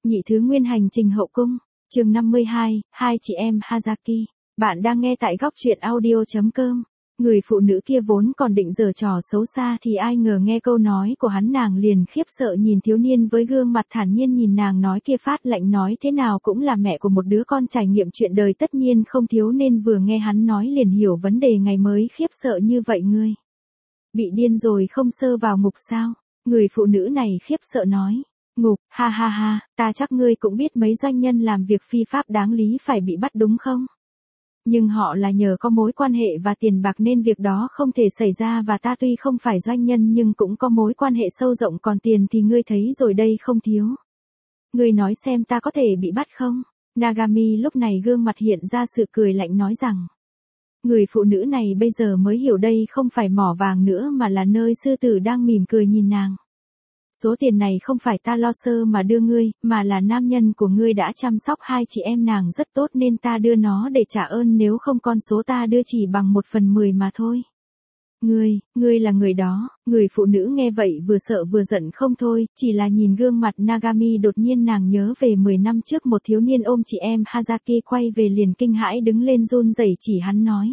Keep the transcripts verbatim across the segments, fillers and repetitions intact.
Nhị thứ nguyên hành trình hậu cung, chương năm mươi hai, hai chị em Hazaki. Bạn đang nghe tại góc truyện audio chấm com. Người phụ nữ kia vốn còn định giở trò xấu xa thì ai ngờ nghe câu nói của hắn nàng liền khiếp sợ nhìn thiếu niên với gương mặt thản nhiên nhìn nàng nói kia phát lệnh nói thế nào cũng là mẹ của một đứa con trải nghiệm chuyện đời tất nhiên không thiếu nên vừa nghe hắn nói liền hiểu vấn đề ngày mới khiếp sợ như vậy ngươi. Bị điên rồi không sơ vào ngục sao? Người phụ nữ này khiếp sợ nói. Ngục, ha ha ha, ta chắc ngươi cũng biết mấy doanh nhân làm việc phi pháp đáng lý phải bị bắt đúng không? Nhưng họ là nhờ có mối quan hệ và tiền bạc nên việc đó không thể xảy ra và ta tuy không phải doanh nhân nhưng cũng có mối quan hệ sâu rộng còn tiền thì ngươi thấy rồi đây không thiếu. Ngươi nói xem ta có thể bị bắt không? Nagami lúc này gương mặt hiện ra sự cười lạnh nói rằng. Người phụ nữ này bây giờ mới hiểu đây không phải mỏ vàng nữa mà là nơi sư tử đang mỉm cười nhìn nàng. Số tiền này không phải ta lo sơ mà đưa ngươi, mà là nam nhân của ngươi đã chăm sóc hai chị em nàng rất tốt nên ta đưa nó để trả ơn nếu không con số ta đưa chỉ bằng một phần mười mà thôi. Ngươi, ngươi là người đó, người phụ nữ nghe vậy vừa sợ vừa giận không thôi, chỉ là nhìn gương mặt Nagami đột nhiên nàng nhớ về mười năm trước một thiếu niên ôm chị em Hazaki quay về liền kinh hãi đứng lên run rẩy chỉ hắn nói.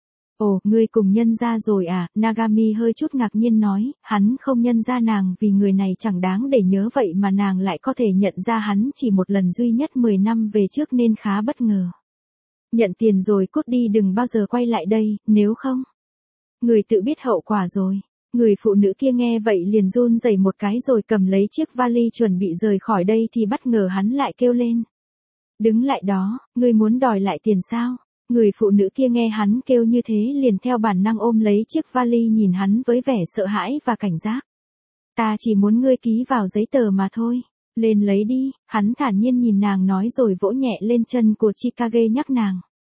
Ồ, ngươi cùng nhân ra rồi à, Nagami hơi chút ngạc nhiên nói, hắn không nhân ra nàng vì người này chẳng đáng để nhớ vậy mà nàng lại có thể nhận ra hắn chỉ một lần duy nhất mười năm về trước nên khá bất ngờ. Nhận tiền rồi cút đi đừng bao giờ quay lại đây, nếu không. Người tự biết hậu quả rồi. Người phụ nữ kia nghe vậy liền run rẩy một cái rồi cầm lấy chiếc vali chuẩn bị rời khỏi đây thì bất ngờ hắn lại kêu lên. Đứng lại đó, ngươi muốn đòi lại tiền sao? Người phụ nữ kia nghe hắn kêu như thế liền theo bản năng ôm lấy chiếc vali nhìn hắn với vẻ sợ hãi và cảnh giác. Ta chỉ muốn ngươi ký vào giấy tờ mà thôi. Lên lấy đi, hắn thản nhiên nhìn nàng nói rồi vỗ nhẹ lên chân của Chikage nhắc nàng.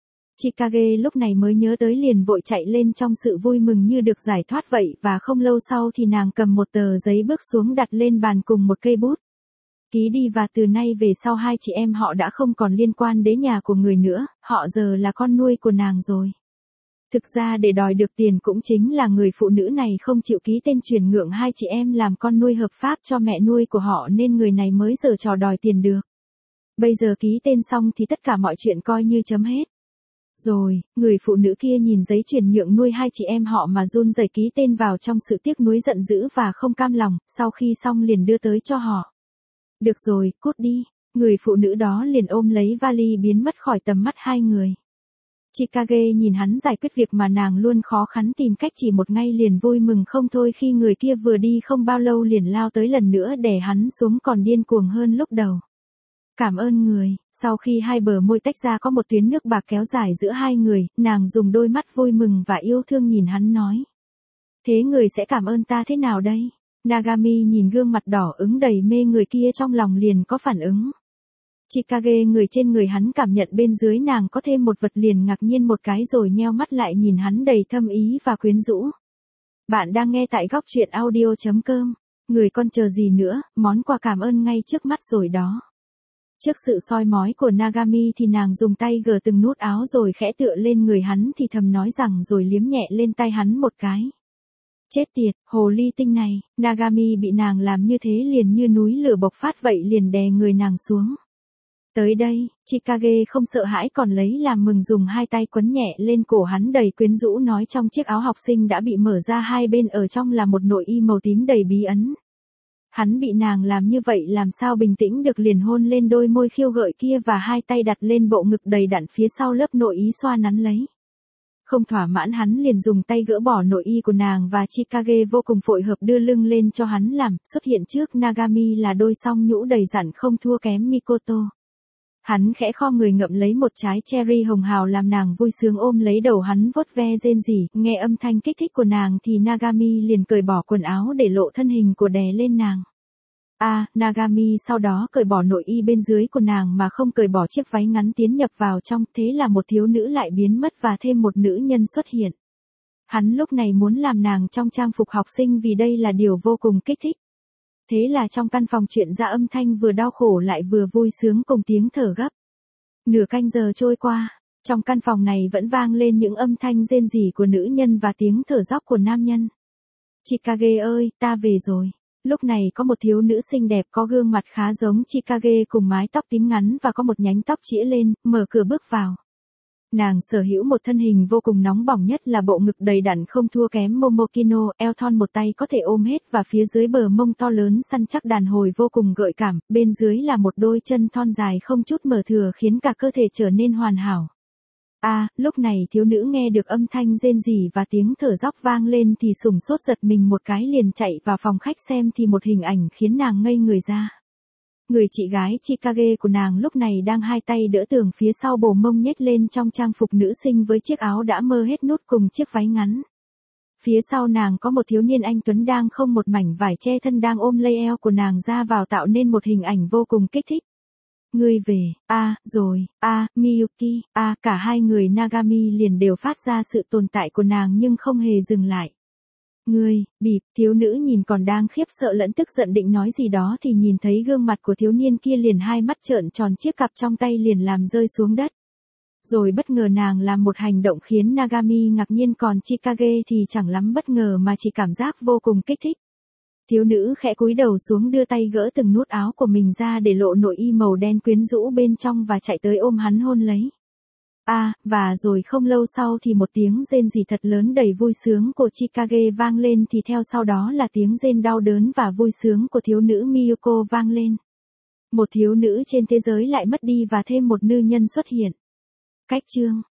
Chikage lúc này mới nhớ tới liền vội chạy lên trong sự vui mừng như được giải thoát vậy và không lâu sau thì nàng cầm một tờ giấy bước xuống đặt lên bàn cùng một cây bút. Ký đi và từ nay về sau hai chị em họ đã không còn liên quan đến nhà của người nữa, họ giờ là con nuôi của nàng rồi. Thực ra để đòi được tiền cũng chính là người phụ nữ này không chịu ký tên chuyển nhượng hai chị em làm con nuôi hợp pháp cho mẹ nuôi của họ nên người này mới giở trò đòi tiền được. Bây giờ ký tên xong thì tất cả mọi chuyện coi như chấm hết. Rồi, người phụ nữ kia nhìn giấy chuyển nhượng nuôi hai chị em họ mà run rẩy ký tên vào trong sự tiếc nuối giận dữ và không cam lòng, sau khi xong liền đưa tới cho họ. Được rồi, cút đi. Người phụ nữ đó liền ôm lấy vali biến mất khỏi tầm mắt hai người. Chikage nhìn hắn giải quyết việc mà nàng luôn khó khăn tìm cách chỉ một ngày liền vui mừng không thôi khi người kia vừa đi không bao lâu liền lao tới lần nữa đè hắn xuống còn điên cuồng hơn lúc đầu. Cảm ơn người, sau khi hai bờ môi tách ra có một tuyến nước bạc kéo dài giữa hai người, nàng dùng đôi mắt vui mừng và yêu thương nhìn hắn nói. Thế người sẽ cảm ơn ta thế nào đây? Nagami nhìn gương mặt đỏ ứng đầy mê người kia trong lòng liền có phản ứng. Chikage người trên người hắn cảm nhận bên dưới nàng có thêm một vật liền ngạc nhiên một cái rồi nheo mắt lại nhìn hắn đầy thâm ý và quyến rũ. Bạn đang nghe tại góc truyện audio chấm com. Người con chờ gì nữa, món quà cảm ơn ngay trước mắt rồi đó. Trước sự soi mói của Nagami thì nàng dùng tay gờ từng nút áo rồi khẽ tựa lên người hắn thì thầm nói rằng rồi liếm nhẹ lên tay hắn một cái. Chết tiệt, hồ ly tinh này, Nagami bị nàng làm như thế liền như núi lửa bộc phát vậy liền đè người nàng xuống. Tới đây, Chikage không sợ hãi còn lấy làm mừng dùng hai tay quấn nhẹ lên cổ hắn đầy quyến rũ nói trong chiếc áo học sinh đã bị mở ra hai bên ở trong là một nội y màu tím đầy bí ẩn. Hắn bị nàng làm như vậy làm sao bình tĩnh được liền hôn lên đôi môi khiêu gợi kia và hai tay đặt lên bộ ngực đầy đặn phía sau lớp nội y xoa nắn lấy. Không thỏa mãn hắn liền dùng tay gỡ bỏ nội y của nàng và Chikage vô cùng phối hợp đưa lưng lên cho hắn làm, xuất hiện trước Nagami là đôi song nhũ đầy dặn không thua kém Mikoto. Hắn khẽ kho người ngậm lấy một trái cherry hồng hào làm nàng vui sướng ôm lấy đầu hắn vuốt ve rên rỉ, nghe âm thanh kích thích của nàng thì Nagami liền cởi bỏ quần áo để lộ thân hình của đè lên nàng. À, Nagami sau đó cởi bỏ nội y bên dưới của nàng mà không cởi bỏ chiếc váy ngắn tiến nhập vào trong, thế là một thiếu nữ lại biến mất và thêm một nữ nhân xuất hiện. Hắn lúc này muốn làm nàng trong trang phục học sinh vì đây là điều vô cùng kích thích. Thế là trong căn phòng chuyện ra âm thanh vừa đau khổ lại vừa vui sướng cùng tiếng thở gấp. Nửa canh giờ trôi qua, trong căn phòng này vẫn vang lên những âm thanh rên rỉ của nữ nhân và tiếng thở dốc của nam nhân. Chikage ơi, ta về rồi. Lúc này có một thiếu nữ xinh đẹp có gương mặt khá giống Chikage cùng mái tóc tím ngắn và có một nhánh tóc chĩa lên, mở cửa bước vào. Nàng sở hữu một thân hình vô cùng nóng bỏng, nhất là bộ ngực đầy đặn không thua kém Momokino, eo thon một tay có thể ôm hết và phía dưới bờ mông to lớn săn chắc đàn hồi vô cùng gợi cảm, bên dưới là một đôi chân thon dài không chút mở thừa khiến cả cơ thể trở nên hoàn hảo. A, à, lúc này thiếu nữ nghe được âm thanh rên rỉ và tiếng thở dốc vang lên thì sửng sốt giật mình một cái liền chạy vào phòng khách xem thì một hình ảnh khiến nàng ngây người ra. Người chị gái Chikage của nàng lúc này đang hai tay đỡ tường phía sau bồ mông nhếch lên trong trang phục nữ sinh với chiếc áo đã mơ hết nút cùng chiếc váy ngắn. Phía sau nàng có một thiếu niên anh tuấn đang không một mảnh vải che thân đang ôm lấy eo của nàng ra vào tạo nên một hình ảnh vô cùng kích thích. Ngươi về, a, à, rồi, a, à, Miyuki, a, à, cả hai người Nagami liền đều phát ra sự tồn tại của nàng nhưng không hề dừng lại. Ngươi, bịp, thiếu nữ nhìn còn đang khiếp sợ lẫn tức giận định nói gì đó thì nhìn thấy gương mặt của thiếu niên kia liền hai mắt trợn tròn, chiếc cặp trong tay liền làm rơi xuống đất. Rồi bất ngờ nàng làm một hành động khiến Nagami ngạc nhiên, còn Chikage thì chẳng lắm bất ngờ mà chỉ cảm giác vô cùng kích thích. Thiếu nữ khẽ cúi đầu xuống đưa tay gỡ từng nút áo của mình ra để lộ nội y màu đen quyến rũ bên trong và chạy tới ôm hắn hôn lấy. A, à, và rồi không lâu sau thì một tiếng rên rỉ thật lớn đầy vui sướng của Chikage vang lên, thì theo sau đó là tiếng rên đau đớn và vui sướng của thiếu nữ Miyuko vang lên. Một thiếu nữ trên thế giới lại mất đi và thêm một nữ nhân xuất hiện. Cách chương